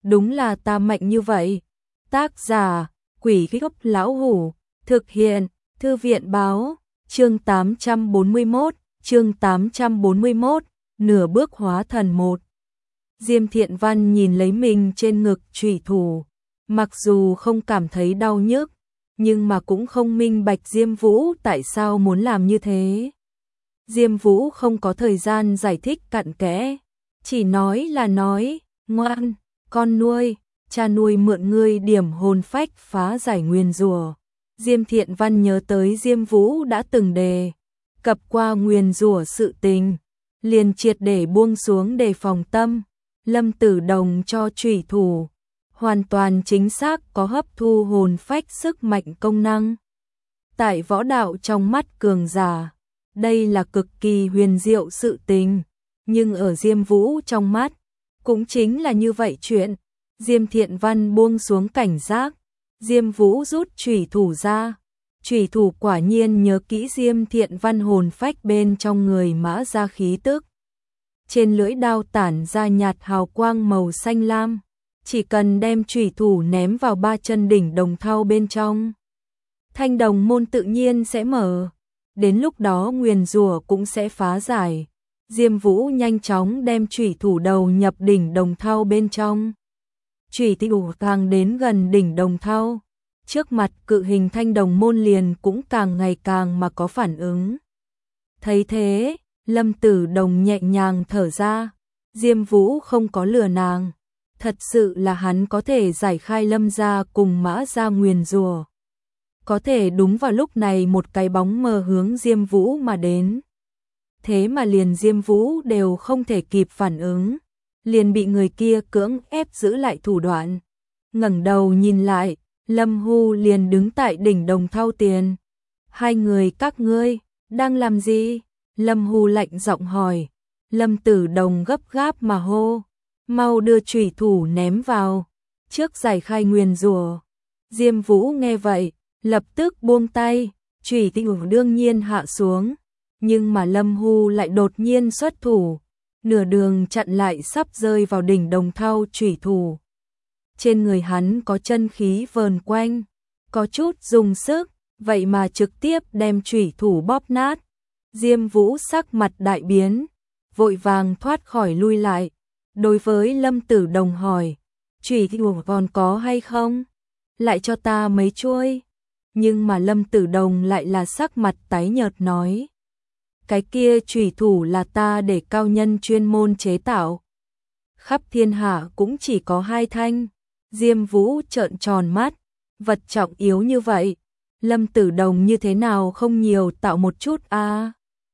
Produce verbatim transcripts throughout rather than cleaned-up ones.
đúng là ta mạnh như vậy. Tác giả, Quỷ Gốc Lão Hủ, thực hiện, Thư viện Báo, chương tám trăm bốn mươi mốt, chương tám trăm bốn mươi mốt, nửa bước hóa thần một. Diêm Thiện Văn nhìn lấy mình trên ngực chủy thủ, mặc dù không cảm thấy đau nhức, nhưng mà cũng không minh bạch Diêm Vũ tại sao muốn làm như thế. Diêm Vũ không có thời gian giải thích cặn kẽ, chỉ nói là nói, ngoan, con nuôi, cha nuôi mượn ngươi điểm hồn phách phá giải nguyền rủa. Diêm Thiện Văn nhớ tới Diêm Vũ đã từng đề cập qua nguyền rủa sự tình, liền triệt để buông xuống đề phòng tâm. Lâm Tử Đồng cho chủy thủ, hoàn toàn chính xác có hấp thu hồn phách sức mạnh công năng. Tại võ đạo trong mắt cường giả, đây là cực kỳ huyền diệu sự tình, nhưng ở Diêm Vũ trong mắt, cũng chính là như vậy chuyện. Diêm Thiện Văn buông xuống cảnh giác, Diêm Vũ rút chủy thủ ra. Chủy thủ quả nhiên nhớ kỹ Diêm Thiện Văn hồn phách bên trong người mã ra khí tức. Trên lưỡi đao tản ra nhạt hào quang màu xanh lam, chỉ cần đem chủy thủ ném vào ba chân đỉnh đồng thau bên trong, thanh đồng môn tự nhiên sẽ mở, đến lúc đó nguyền rủa cũng sẽ phá giải. Diêm Vũ nhanh chóng đem chủy thủ đầu nhập đỉnh đồng thau bên trong. Chủy thủ càng đến gần đỉnh đồng thau, trước mặt cự hình thanh đồng môn liền cũng càng ngày càng mà có phản ứng. Thấy thế, Lâm Tử Đồng nhẹ nhàng thở ra, Diêm Vũ không có lừa nàng, thật sự là hắn có thể giải khai Lâm gia cùng mã gia nguyền rủa. Có thể đúng vào lúc này một cái bóng mờ hướng Diêm Vũ mà đến. Thế mà liền Diêm Vũ đều không thể kịp phản ứng, liền bị người kia cưỡng ép giữ lại thủ đoạn. Ngẩng đầu nhìn lại, Lâm Hu liền đứng tại đỉnh đồng thau tiền. Hai người các ngươi đang làm gì? Lâm Hu lạnh giọng hỏi. Lâm Tử Đồng gấp gáp mà hô, mau đưa chủy thủ ném vào, trước giải khai nguyền rủa. Diêm Vũ nghe vậy, lập tức buông tay, chủy thủ đương nhiên hạ xuống, nhưng mà Lâm Hu lại đột nhiên xuất thủ, nửa đường chặn lại sắp rơi vào đỉnh đồng thau chủy thủ. Trên người hắn có chân khí vờn quanh, có chút dùng sức, vậy mà trực tiếp đem chủy thủ bóp nát. Diêm Vũ sắc mặt đại biến, vội vàng thoát khỏi lui lại. Đối với Lâm Tử Đồng hỏi, chủy thủ còn có hay không? Lại cho ta mấy chuôi. Nhưng mà Lâm Tử Đồng lại là sắc mặt tái nhợt nói, cái kia chủy thủ là ta để cao nhân chuyên môn chế tạo, khắp thiên hạ cũng chỉ có hai thanh. Diêm Vũ trợn tròn mắt, vật trọng yếu như vậy, Lâm Tử Đồng như thế nào không nhiều tạo một chút a? À?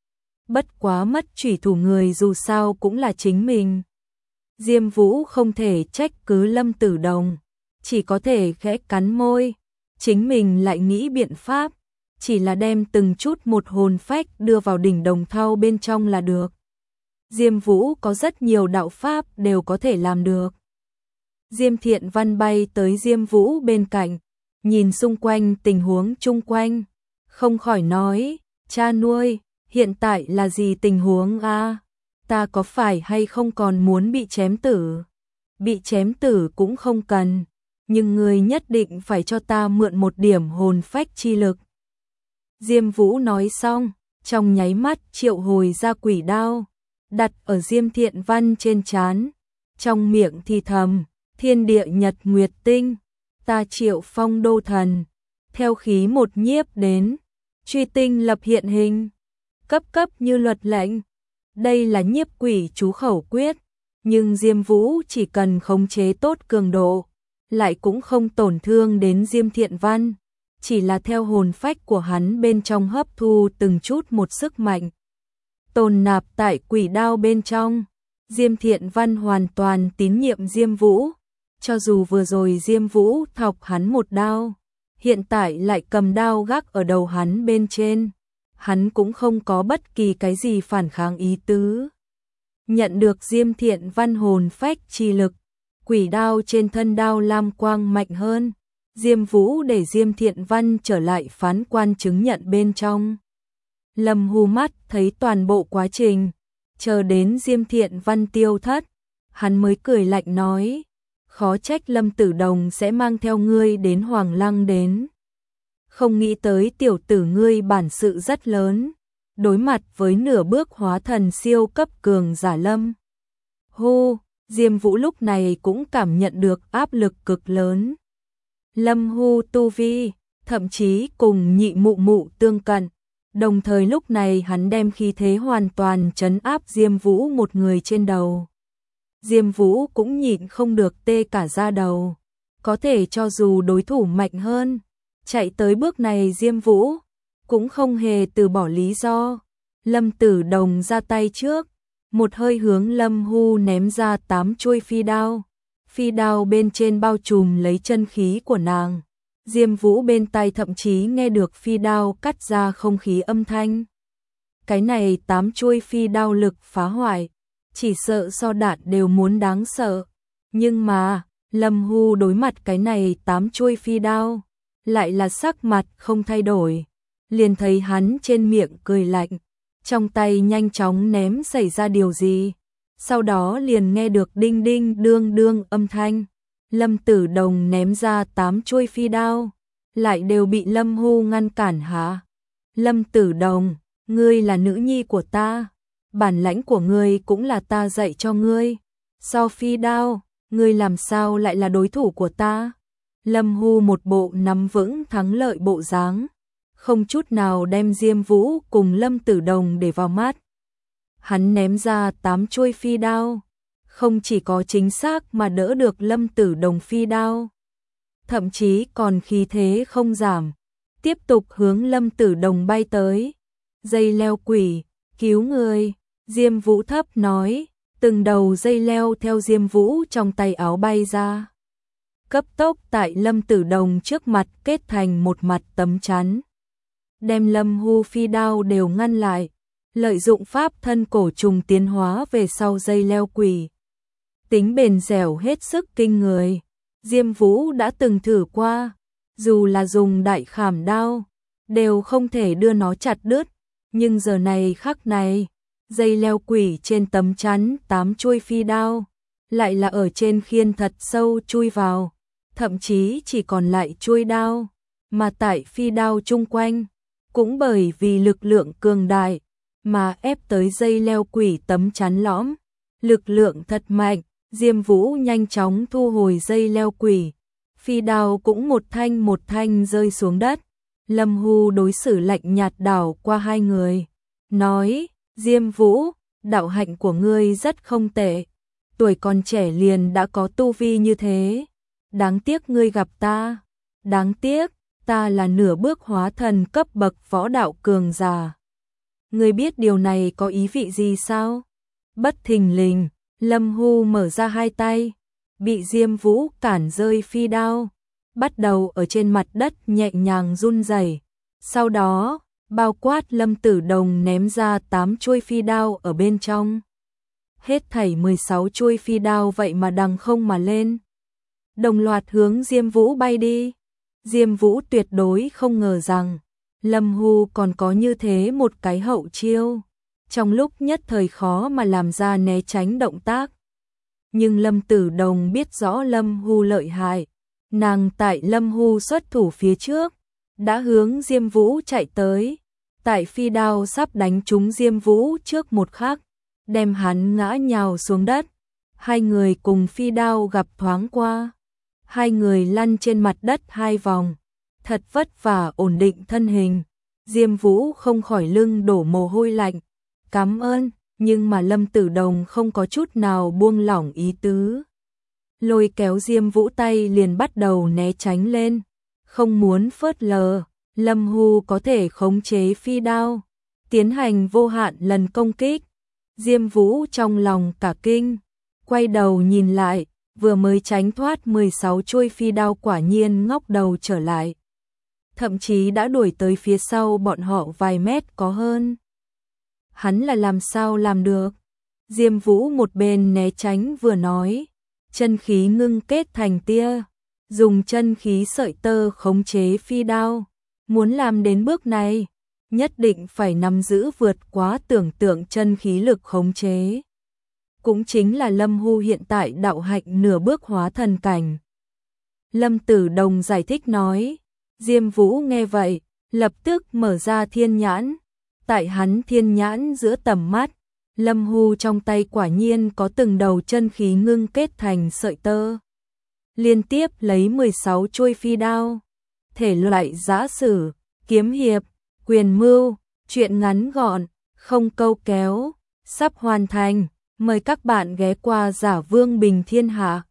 Bất quá mất chủy thủ người dù sao cũng là chính mình. Diêm Vũ không thể trách cứ Lâm Tử Đồng, chỉ có thể khẽ cắn môi, chính mình lại nghĩ biện pháp, chỉ là đem từng chút một hồn phách đưa vào đỉnh đồng thau bên trong là được. Diêm Vũ có rất nhiều đạo pháp đều có thể làm được. Diêm Thiện Văn bay tới Diêm Vũ bên cạnh, nhìn xung quanh tình huống chung quanh, không khỏi nói, cha nuôi, hiện tại là gì tình huống a? À? Ta có phải hay không còn muốn bị chém tử? Bị chém tử cũng không cần, nhưng ngươi nhất định phải cho ta mượn một điểm hồn phách chi lực. Diêm Vũ nói xong, trong nháy mắt triệu hồi ra quỷ đao, đặt ở Diêm Thiện Văn trên trán, trong miệng thì thầm, thiên địa nhật nguyệt tinh, ta triệu phong đô thần. Theo khí một nhiếp đến, truy tinh lập hiện hình, cấp cấp như luật lệnh. Đây là nhiếp quỷ chú khẩu quyết, nhưng Diêm Vũ chỉ cần khống chế tốt cường độ, lại cũng không tổn thương đến Diêm Thiện Văn, chỉ là theo hồn phách của hắn bên trong hấp thu từng chút một sức mạnh, tồn nạp tại quỷ đao bên trong. Diêm Thiện Văn hoàn toàn tín nhiệm Diêm Vũ, cho dù vừa rồi Diêm Vũ thọc hắn một đao, hiện tại lại cầm đao gác ở đầu hắn bên trên, hắn cũng không có bất kỳ cái gì phản kháng ý tứ. Nhận được Diêm Thiện Văn hồn phách chi lực, quỷ đao trên thân đao lam quang mạnh hơn, Diêm Vũ để Diêm Thiện Văn trở lại phán quan chứng nhận bên trong. Lâm Hu mắt thấy toàn bộ quá trình, chờ đến Diêm Thiện Văn tiêu thất, hắn mới cười lạnh nói, khó trách Lâm Tử Đồng sẽ mang theo ngươi đến Hoàng Lăng đến. Không nghĩ tới tiểu tử ngươi bản sự rất lớn, đối mặt với nửa bước hóa thần siêu cấp cường giả Lâm. Hô, Diêm Vũ lúc này cũng cảm nhận được áp lực cực lớn. Lâm Hu tu vi, thậm chí cùng nhị mụ mụ tương cận, đồng thời lúc này hắn đem khí thế hoàn toàn trấn áp Diêm Vũ một người trên đầu. Diêm Vũ cũng nhịn không được tê cả da đầu, có thể cho dù đối thủ mạnh hơn, chạy tới bước này Diêm Vũ cũng không hề từ bỏ lý do. Lâm Tử Đồng ra tay trước, một hơi hướng Lâm Hu ném ra tám chuôi phi đao. Phi đao bên trên bao trùm lấy chân khí của nàng. Diêm Vũ bên tai thậm chí nghe được phi đao cắt ra không khí âm thanh. Cái này tám chuôi phi đao lực phá hoại, chỉ sợ so đạn đều muốn đáng sợ. Nhưng mà, Lâm Hu đối mặt cái này tám chuôi phi đao, lại là sắc mặt không thay đổi. Liền thấy hắn trên miệng cười lạnh, trong tay nhanh chóng ném xảy ra điều gì. Sau đó liền nghe được đinh đinh đương đương âm thanh. Lâm Tử Đồng ném ra tám chuôi phi đao, lại đều bị Lâm Hu ngăn cản hả? Lâm Tử Đồng, ngươi là nữ nhi của ta, bản lãnh của ngươi cũng là ta dạy cho ngươi. So phi đao, ngươi làm sao lại là đối thủ của ta? Lâm Hu một bộ nắm vững thắng lợi bộ dáng, không chút nào đem Diêm Vũ cùng Lâm Tử Đồng để vào mắt. Hắn ném ra tám chuôi phi đao, không chỉ có chính xác mà đỡ được Lâm Tử Đồng phi đao, thậm chí còn khí thế không giảm, tiếp tục hướng Lâm Tử Đồng bay tới. Dây leo quỷ, cứu người, Diêm Vũ thấp nói, từng đầu dây leo theo Diêm Vũ trong tay áo bay ra. Cấp tốc tại Lâm Tử Đồng trước mặt kết thành một mặt tấm chắn, đem Lâm Hu phi đao đều ngăn lại. Lợi dụng pháp thân cổ trùng tiến hóa về sau dây leo quỷ, tính bền dẻo hết sức kinh người. Diêm Vũ đã từng thử qua, dù là dùng đại khảm đao, đều không thể đưa nó chặt đứt. Nhưng giờ này khắc này, dây leo quỷ trên tấm chắn tám chuôi phi đao, lại là ở trên khiên thật sâu chui vào, thậm chí chỉ còn lại chuôi đao, mà tại phi đao chung quanh, cũng bởi vì lực lượng cường đại, mà ép tới dây leo quỷ tấm chắn lõm. Lực lượng thật mạnh, Diêm Vũ nhanh chóng thu hồi dây leo quỷ. Phi đao cũng một thanh một thanh rơi xuống đất. Lâm Hu đối xử lạnh nhạt đảo qua hai người, nói, Diêm Vũ, đạo hạnh của ngươi rất không tệ. Tuổi còn trẻ liền đã có tu vi như thế. Đáng tiếc ngươi gặp ta. Đáng tiếc, ta là nửa bước hóa thần cấp bậc võ đạo cường giả. Ngươi biết điều này có ý vị gì sao? Bất thình lình, Lâm Hu mở ra hai tay, bị Diêm Vũ cản rơi phi đao, bắt đầu ở trên mặt đất nhẹ nhàng run rẩy. Sau đó, bao quát Lâm Tử Đồng ném ra tám chuôi phi đao ở bên trong. Hết thảy mười sáu chuôi phi đao vậy mà đằng không mà lên, đồng loạt hướng Diêm Vũ bay đi. Diêm Vũ tuyệt đối không ngờ rằng Lâm Hu còn có như thế một cái hậu chiêu, trong lúc nhất thời khó mà làm ra né tránh động tác. Nhưng Lâm Tử Đồng biết rõ Lâm Hu lợi hại, nàng tại Lâm Hu xuất thủ phía trước, đã hướng Diêm Vũ chạy tới, tại phi đao sắp đánh trúng Diêm Vũ trước một khắc, đem hắn ngã nhào xuống đất. Hai người cùng phi đao gặp thoáng qua, hai người lăn trên mặt đất hai vòng, thật vất vả ổn định thân hình. Diêm Vũ không khỏi lưng đổ mồ hôi lạnh, cảm ơn, nhưng mà Lâm Tử Đồng không có chút nào buông lỏng ý tứ. Lôi kéo Diêm Vũ tay liền bắt đầu né tránh lên, không muốn phớt lờ. Lâm Hu có thể khống chế phi đao, tiến hành vô hạn lần công kích. Diêm Vũ trong lòng cả kinh, quay đầu nhìn lại, vừa mới tránh thoát mười sáu chuôi phi đao quả nhiên ngóc đầu trở lại. Thậm chí đã đuổi tới phía sau bọn họ vài mét có hơn. Hắn là làm sao làm được? Diêm Vũ một bên né tránh vừa nói, chân khí ngưng kết thành tia, dùng chân khí sợi tơ khống chế phi đao. Muốn làm đến bước này, nhất định phải nắm giữ vượt quá tưởng tượng chân khí lực khống chế. cũng chính là Lâm Hu hiện tại đạo hạnh nửa bước hóa thần cảnh. Lâm Tử Đồng giải thích nói. Diêm Vũ nghe vậy, lập tức mở ra thiên nhãn. Tại hắn thiên nhãn giữa tầm mắt, Lâm Hu trong tay quả nhiên có từng đầu chân khí ngưng kết thành sợi tơ. Liên tiếp lấy mười sáu chuôi phi đao. Thể loại giã sử, kiếm hiệp, quyền mưu, truyện ngắn gọn, không câu kéo, sắp hoàn thành. Mời các bạn ghé qua Giả Vương Bình Thiên Hạ.